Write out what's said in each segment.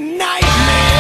fucking nightmare.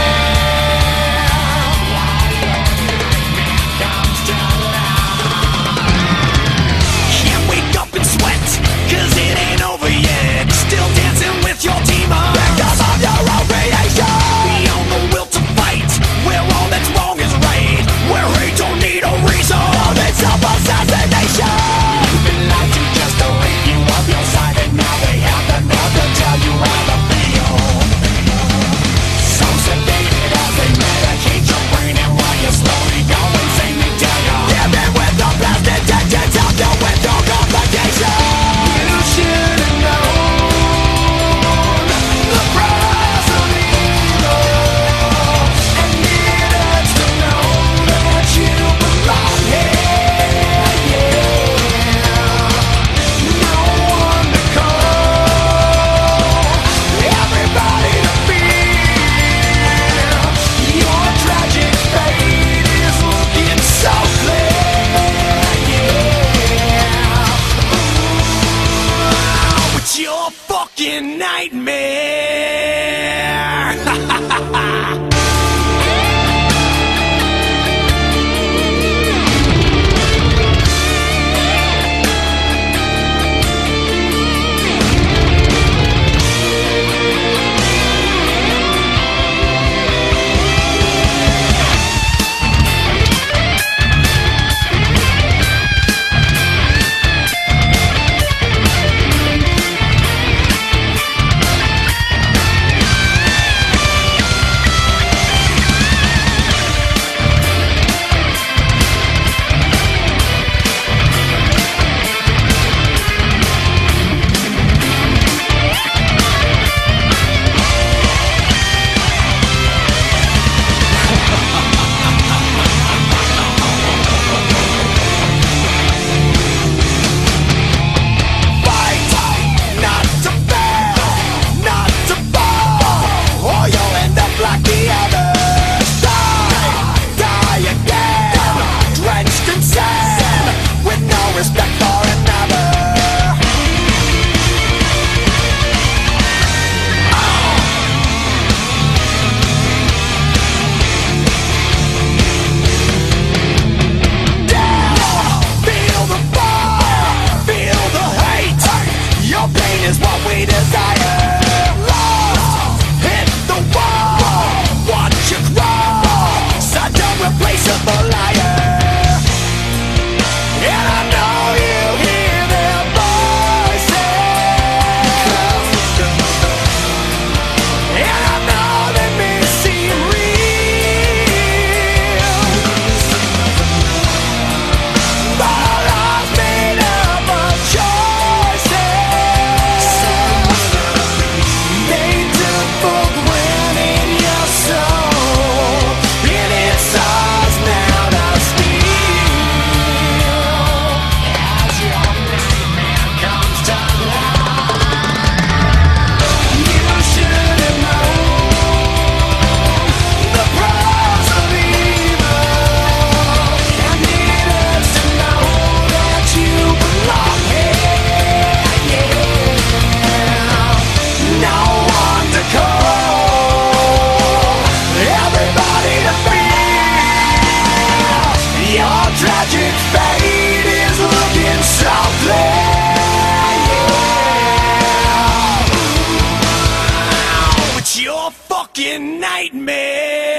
Can't wake up and sweat, cause it ain't over yet. Still dancing with your demons because of your own creation. Beyond the will to fight, where all that's wrong is right, where hate don't need a reason, it's self-assassination. You've been lied to just to rid you of your side, and now they have the nerve to tell you how to feel. So sedated as they medicate your brain, and while you slowly go insane, they tell you give in with the blast intentions of your with no complication. You should have known the price of evil, and needed to know that you belong here. No one to call, everybody to feel. Your tragic fate is looking so clear. Ooh, it's your fucking nightmare. Is what we desire. Lost, hit the wall, watch you crawl, such a replaceable liar. And I know you hear their voices, and I know they may seem real, but our lives made up of choices. Tragic fate is looking so clear. It's your fucking nightmare.